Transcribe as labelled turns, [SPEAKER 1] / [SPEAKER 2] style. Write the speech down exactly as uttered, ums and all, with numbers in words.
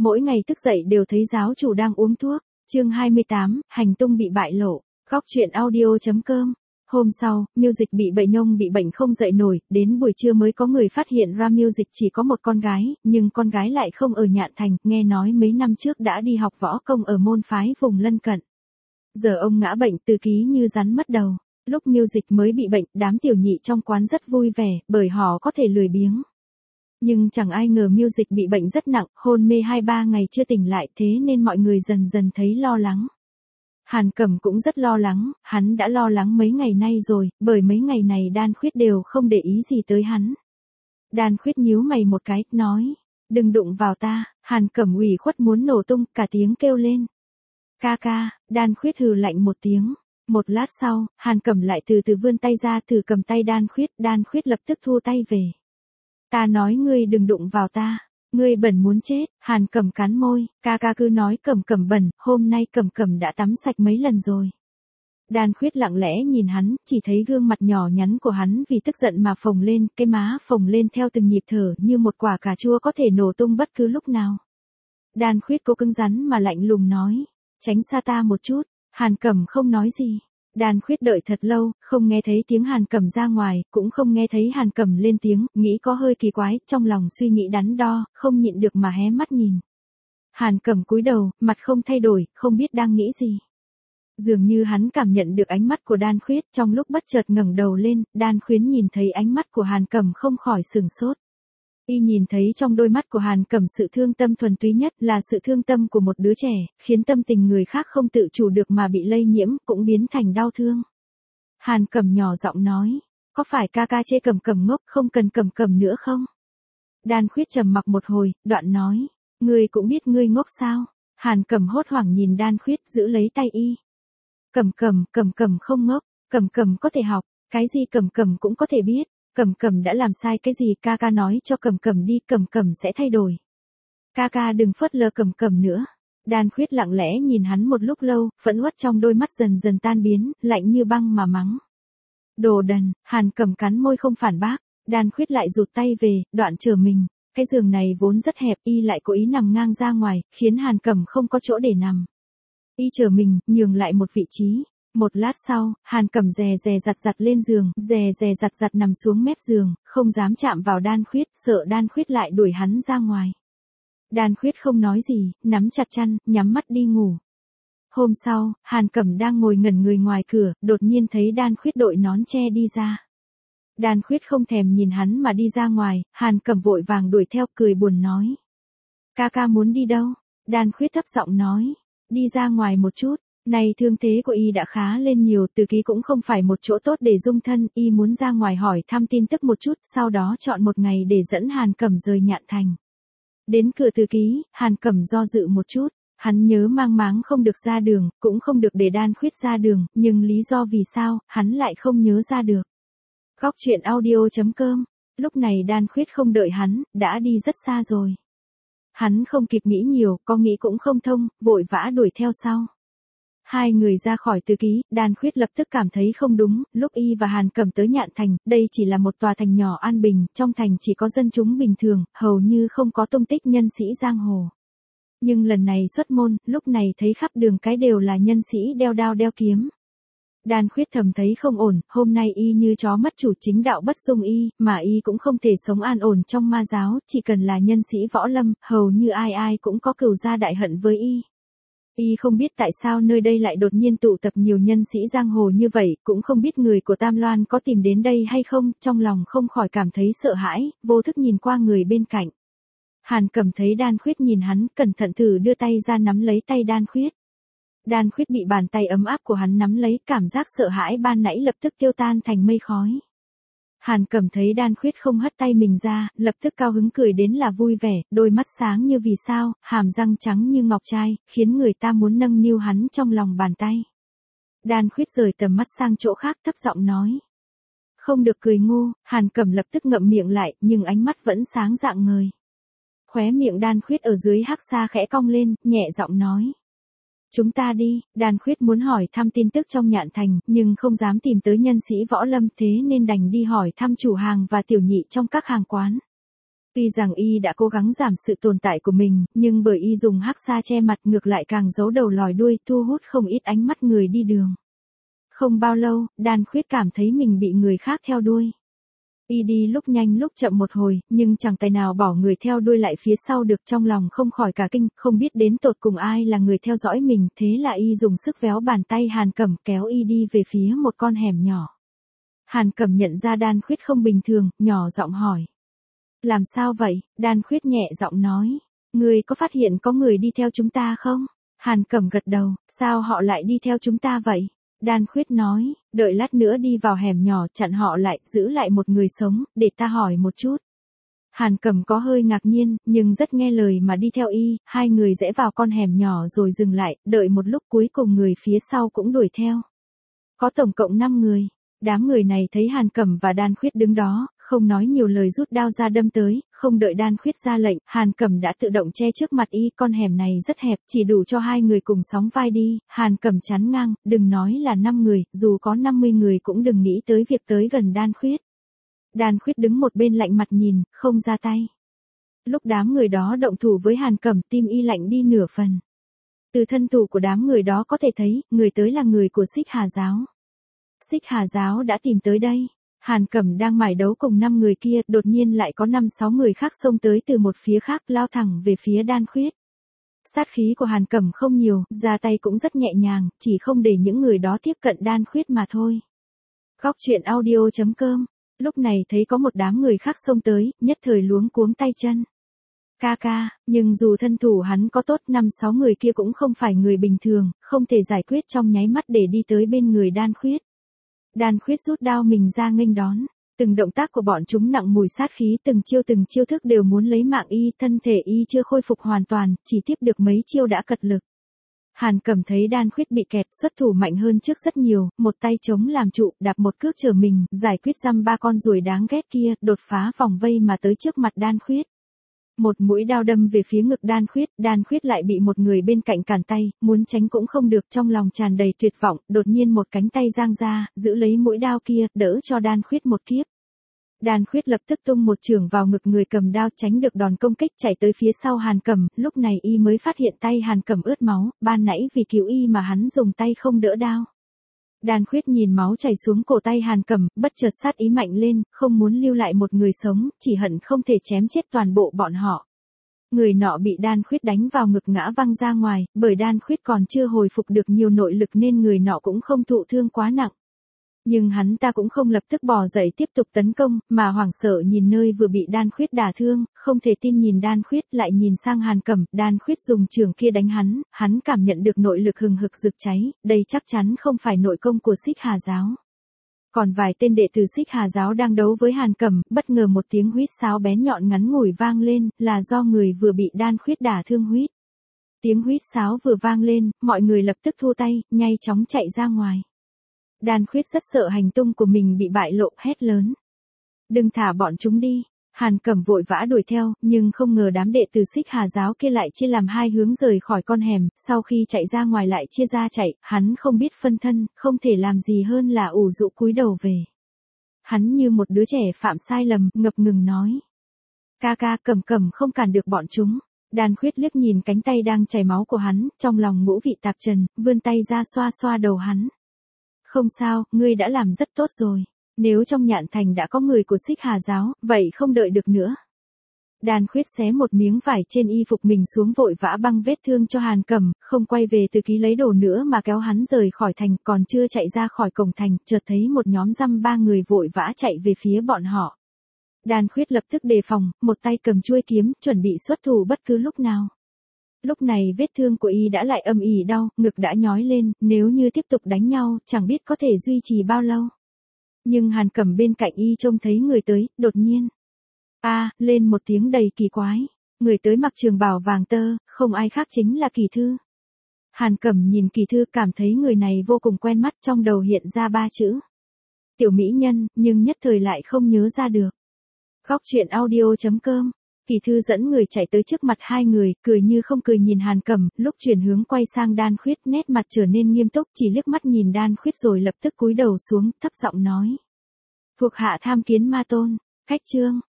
[SPEAKER 1] mỗi ngày thức dậy đều thấy giáo chủ đang uống thuốc. Chương hai mươi tám, hành tung bị bại lộ. Góc truyện audio chấm com. Hôm sau, Music bị bệnh nhông bị bệnh không dậy nổi, đến buổi trưa mới có người phát hiện ra Music chỉ có một con gái, nhưng con gái lại không ở Nhạn Thành, nghe nói mấy năm trước đã đi học võ công ở môn phái vùng lân cận. Giờ ông ngã bệnh Từ Ký như rắn mất đầu. Lúc Music mới bị bệnh, đám tiểu nhị trong quán rất vui vẻ, bởi họ có thể lười biếng. Nhưng chẳng ai ngờ Music bị bệnh rất nặng, hôn mê hai ba ngày chưa tỉnh lại, thế nên mọi người dần dần thấy lo lắng. Hàn Cẩm cũng rất lo lắng, hắn đã lo lắng mấy ngày nay rồi, bởi mấy ngày này Đan Khuyết đều không để ý gì tới hắn. Đan Khuyết nhíu mày một cái, nói, đừng đụng vào ta. Hàn Cẩm ủy khuất muốn nổ tung, cả tiếng kêu lên. Ca ca. Đan Khuyết hừ lạnh một tiếng. Một lát sau, Hàn Cẩm lại từ từ vươn tay ra thử cầm tay Đan Khuyết, Đan Khuyết lập tức thu tay về. Ta nói ngươi đừng đụng vào ta. Ngươi bẩn muốn chết. Hàn Cẩm cắn môi, ca ca cứ nói Cẩm Cẩm bẩn, hôm nay Cẩm Cẩm đã tắm sạch mấy lần rồi. Đan Khuyết lặng lẽ nhìn hắn, chỉ thấy gương mặt nhỏ nhắn của hắn vì tức giận mà phồng lên, cái má phồng lên theo từng nhịp thở như một quả cà chua có thể nổ tung bất cứ lúc nào. Đan Khuyết cố cứng rắn mà lạnh lùng nói, tránh xa ta một chút. Hàn Cẩm không nói gì. Đan Khuyết đợi thật lâu, không nghe thấy tiếng Hàn Cẩm ra ngoài, cũng không nghe thấy Hàn Cẩm lên tiếng, nghĩ có hơi kỳ quái, trong lòng suy nghĩ đắn đo, không nhịn được mà hé mắt nhìn. Hàn Cẩm cúi đầu, mặt không thay đổi, không biết đang nghĩ gì. Dường như hắn cảm nhận được ánh mắt của Đan Khuyết, trong lúc bất chợt ngẩng đầu lên, Đan Khuyến nhìn thấy ánh mắt của Hàn Cẩm không khỏi sửng sốt. Y nhìn thấy trong đôi mắt của Hàn Cẩm sự thương tâm thuần túy nhất là sự thương tâm của một đứa trẻ, khiến tâm tình người khác không tự chủ được mà bị lây nhiễm, cũng biến thành đau thương. Hàn Cẩm nhỏ giọng nói, có phải ca ca chê Cẩm Cẩm ngốc, không cần Cẩm Cẩm nữa không? Đan Khuyết trầm mặc một hồi, đoạn nói, ngươi cũng biết ngươi ngốc sao? Hàn Cẩm hốt hoảng nhìn Đan Khuyết, giữ lấy tay y. Cẩm Cẩm, Cẩm Cẩm không ngốc, Cẩm Cẩm có thể học, cái gì Cẩm Cẩm cũng có thể biết. Cẩm Cẩm đã làm sai cái gì, ca ca nói cho Cẩm Cẩm đi, Cẩm Cẩm sẽ thay đổi. Ca ca đừng phớt lờ Cẩm Cẩm nữa. Đan Khuyết lặng lẽ nhìn hắn một lúc lâu, phẫn uất trong đôi mắt dần dần tan biến, lạnh như băng mà mắng. Đồ đần. Hàn Cẩm cắn môi không phản bác. Đan Khuyết lại rụt tay về, đoạn trở mình. Cái giường này vốn rất hẹp, y lại cố ý nằm ngang ra ngoài, khiến Hàn Cẩm không có chỗ để nằm. Y trở mình, nhường lại một vị trí. Một lát sau, Hàn Cẩm dè dè giặt giặt lên giường, dè dè giặt giặt nằm xuống mép giường, không dám chạm vào Đan Khuyết, sợ Đan Khuyết lại đuổi hắn ra ngoài. Đan Khuyết không nói gì, nắm chặt chăn, nhắm mắt đi ngủ. Hôm sau, Hàn Cẩm đang ngồi ngẩn người ngoài cửa, đột nhiên thấy Đan Khuyết đội nón che đi ra. Đan Khuyết không thèm nhìn hắn mà đi ra ngoài, Hàn Cẩm vội vàng đuổi theo, cười buồn nói. Ca ca muốn đi đâu? Đan Khuyết thấp giọng nói, đi ra ngoài một chút. Này thương thế của y đã khá lên nhiều, Từ Ký cũng không phải một chỗ tốt để dung thân, y muốn ra ngoài hỏi thăm tin tức một chút, sau đó chọn một ngày để dẫn Hàn Cẩm rời Nhạn Thành. Đến cửa Từ Ký, Hàn Cẩm do dự một chút, hắn nhớ mang máng không được ra đường, cũng không được để Đan Khuyết ra đường, nhưng lý do vì sao, hắn lại không nhớ ra được. Góc truyện audio chấm com. Lúc này Đan Khuyết không đợi hắn, đã đi rất xa rồi. Hắn không kịp nghĩ nhiều, có nghĩ cũng không thông, vội vã đuổi theo sau. Hai người ra khỏi Từ Ký, Đan Khuyết lập tức cảm thấy không đúng, lúc y và Hàn Cẩm tới Nhạn Thành, đây chỉ là một tòa thành nhỏ an bình, trong thành chỉ có dân chúng bình thường, hầu như không có tung tích nhân sĩ giang hồ. Nhưng lần này xuất môn, lúc này thấy khắp đường cái đều là nhân sĩ đeo đao đeo kiếm. Đan Khuyết thầm thấy không ổn, hôm nay y như chó mất chủ, chính đạo bất dung y, mà y cũng không thể sống an ổn trong ma giáo, chỉ cần là nhân sĩ võ lâm, hầu như ai ai cũng có cừu gia đại hận với y. Y không biết tại sao nơi đây lại đột nhiên tụ tập nhiều nhân sĩ giang hồ như vậy, cũng không biết người của Tam Loan có tìm đến đây hay không, trong lòng không khỏi cảm thấy sợ hãi, vô thức nhìn qua người bên cạnh. Hàn Cẩm thấy Đan Khuyết nhìn hắn, cẩn thận thử đưa tay ra nắm lấy tay Đan Khuyết. Đan Khuyết bị bàn tay ấm áp của hắn nắm lấy, cảm giác sợ hãi ban nãy lập tức tiêu tan thành mây khói. Hàn Cẩm thấy Đan Khuyết không hất tay mình ra, lập tức cao hứng cười đến là vui vẻ, đôi mắt sáng như vì sao, hàm răng trắng như ngọc trai, khiến người ta muốn nâng niu hắn trong lòng bàn tay. Đan Khuyết rời tầm mắt sang chỗ khác, thấp giọng nói. Không được cười ngu. Hàn Cẩm lập tức ngậm miệng lại, nhưng ánh mắt vẫn sáng rạng ngời. Khóe miệng Đan Khuyết ở dưới hắc xa khẽ cong lên, nhẹ giọng nói. Chúng ta đi. Đan Khuyết muốn hỏi thăm tin tức trong Nhạn Thành, nhưng không dám tìm tới nhân sĩ võ lâm, thế nên đành đi hỏi thăm chủ hàng và tiểu nhị trong các hàng quán. Tuy rằng y đã cố gắng giảm sự tồn tại của mình, nhưng bởi y dùng hắc sa che mặt ngược lại càng giấu đầu lòi đuôi, thu hút không ít ánh mắt người đi đường. Không bao lâu, Đan Khuyết cảm thấy mình bị người khác theo đuôi. Y đi lúc nhanh lúc chậm một hồi, nhưng chẳng tài nào bỏ người theo đuôi lại phía sau được, trong lòng không khỏi cả kinh, không biết đến tột cùng ai là người theo dõi mình, thế là y dùng sức véo bàn tay Hàn Cẩm kéo y đi về phía một con hẻm nhỏ. Hàn Cẩm nhận ra Đan Khuyết không bình thường, nhỏ giọng hỏi. Làm sao vậy? Đan Khuyết nhẹ giọng nói. Ngươi có phát hiện có người đi theo chúng ta không? Hàn Cẩm gật đầu, sao họ lại đi theo chúng ta vậy? Đan Khuyết nói, đợi lát nữa đi vào hẻm nhỏ chặn họ lại, giữ lại một người sống, để ta hỏi một chút. Hàn Cẩm có hơi ngạc nhiên, nhưng rất nghe lời mà đi theo y, hai người rẽ vào con hẻm nhỏ rồi dừng lại, đợi một lúc cuối cùng người phía sau cũng đuổi theo. Có tổng cộng năm người. Đám người này thấy Hàn Cẩm và Đan Khuyết đứng đó, không nói nhiều lời rút đao ra đâm tới, không đợi Đan Khuyết ra lệnh, Hàn Cẩm đã tự động che trước mặt y, con hẻm này rất hẹp, chỉ đủ cho hai người cùng sóng vai đi, Hàn Cẩm chắn ngang, đừng nói là năm người, dù có năm mươi người cũng đừng nghĩ tới việc tới gần Đan Khuyết. Đan Khuyết đứng một bên lạnh mặt nhìn, không ra tay. Lúc đám người đó động thủ với Hàn Cẩm, tim y lạnh đi nửa phần. Từ thân thủ của đám người đó có thể thấy, người tới là người của Xích Hà giáo. Xích Hà giáo đã tìm tới đây. Hàn Cẩm đang mải đấu cùng năm người kia, đột nhiên lại có năm sáu người khác xông tới từ một phía khác, lao thẳng về phía Đan Khuyết. Sát khí của Hàn Cẩm không nhiều, ra tay cũng rất nhẹ nhàng, chỉ không để những người đó tiếp cận Đan Khuyết mà thôi. Góc truyện audio chấm com. Lúc này thấy có một đám người khác xông tới, nhất thời luống cuống tay chân. Ca ca, nhưng dù thân thủ hắn có tốt, năm sáu người kia cũng không phải người bình thường, không thể giải quyết trong nháy mắt để đi tới bên người Đan Khuyết. Đan Khuyết rút đao mình ra nghênh đón, từng động tác của bọn chúng nặng mùi sát khí, từng chiêu từng chiêu thức đều muốn lấy mạng y, thân thể y chưa khôi phục hoàn toàn, chỉ tiếp được mấy chiêu đã cật lực. Hàn Cẩm thấy Đan Khuyết bị kẹt, xuất thủ mạnh hơn trước rất nhiều, một tay chống làm trụ, đạp một cước trở mình, giải quyết dăm ba con ruồi đáng ghét kia, đột phá vòng vây mà tới trước mặt Đan Khuyết. Một mũi đao đâm về phía ngực Đan Khuyết, Đan Khuyết lại bị một người bên cạnh cản tay, muốn tránh cũng không được, trong lòng tràn đầy tuyệt vọng, đột nhiên một cánh tay giang ra, giữ lấy mũi đao kia, đỡ cho Đan Khuyết một kiếp. Đan Khuyết lập tức tung một chưởng vào ngực người cầm đao, tránh được đòn công kích, chạy tới phía sau Hàn Cẩm, lúc này y mới phát hiện tay Hàn Cẩm ướt máu, ban nãy vì cứu y mà hắn dùng tay không đỡ đao. Đan Khuyết nhìn máu chảy xuống cổ tay Hàn Cẩm, bất chợt sát ý mạnh lên, không muốn lưu lại một người sống, chỉ hận không thể chém chết toàn bộ bọn họ. Người nọ bị Đan Khuyết đánh vào ngực ngã văng ra ngoài, bởi Đan Khuyết còn chưa hồi phục được nhiều nội lực nên người nọ cũng không thụ thương quá nặng. Nhưng hắn ta cũng không lập tức bò dậy tiếp tục tấn công, mà hoảng sợ nhìn nơi vừa bị Đan Khuyết đả thương, không thể tin nhìn Đan Khuyết, lại nhìn sang Hàn Cẩm, Đan Khuyết dùng chưởng kia đánh hắn, hắn cảm nhận được nội lực hừng hực rực cháy, đây chắc chắn không phải nội công của Xích Hà giáo. Còn vài tên đệ tử Xích Hà giáo đang đấu với Hàn Cẩm, bất ngờ một tiếng huýt sáo bén nhọn ngắn ngủi vang lên, là do người vừa bị Đan Khuyết đả thương huýt. Tiếng huýt sáo vừa vang lên, mọi người lập tức thu tay, nhanh chóng chạy ra ngoài. Đan Khuyết rất sợ hành tung của mình bị bại lộ, hét lớn. Đừng thả bọn chúng đi. Hàn Cẩm vội vã đuổi theo, nhưng không ngờ đám đệ tử Xích Hà giáo kia lại chia làm hai hướng rời khỏi con hẻm, sau khi chạy ra ngoài lại chia ra chạy, hắn không biết phân thân, không thể làm gì hơn là ủ rũ cúi đầu về. Hắn như một đứa trẻ phạm sai lầm, ngập ngừng nói. Ca ca, Cẩm Cẩm không cản được bọn chúng. Đan Khuyết liếc nhìn cánh tay đang chảy máu của hắn, trong lòng ngũ vị tạp trần, vươn tay ra xoa xoa đầu hắn. Không sao, ngươi đã làm rất tốt rồi. Nếu trong Nhạn Thành đã có người của Xích Hà giáo, vậy không đợi được nữa. Đan Khuyết xé một miếng vải trên y phục mình xuống vội vã băng vết thương cho Hàn Cẩm, không quay về từ ký lấy đồ nữa mà kéo hắn rời khỏi thành, còn chưa chạy ra khỏi cổng thành, chợt thấy một nhóm dăm ba người vội vã chạy về phía bọn họ. Đan Khuyết lập tức đề phòng, một tay cầm chuôi kiếm, chuẩn bị xuất thủ bất cứ lúc nào. Lúc này vết thương của y đã lại âm ỉ đau, ngực đã nhói lên, nếu như tiếp tục đánh nhau, chẳng biết có thể duy trì bao lâu. Nhưng Hàn Cẩm bên cạnh y trông thấy người tới, đột nhiên. A, à, lên một tiếng đầy kỳ quái. Người tới mặc trường bào vàng tơ, không ai khác chính là Kỳ Thư. Hàn Cẩm nhìn Kỳ Thư cảm thấy người này vô cùng quen mắt, trong đầu hiện ra ba chữ. Tiểu mỹ nhân, nhưng nhất thời lại không nhớ ra được. Góc truyện audio chấm com. Kỳ Thư dẫn người chạy tới trước mặt hai người, cười như không cười nhìn Hàn Cẩm, lúc chuyển hướng quay sang Đan Khuyết, nét mặt trở nên nghiêm túc, chỉ liếc mắt nhìn Đan Khuyết rồi lập tức cúi đầu xuống, thấp giọng nói. Thuộc hạ tham kiến ma tôn. Cách chương.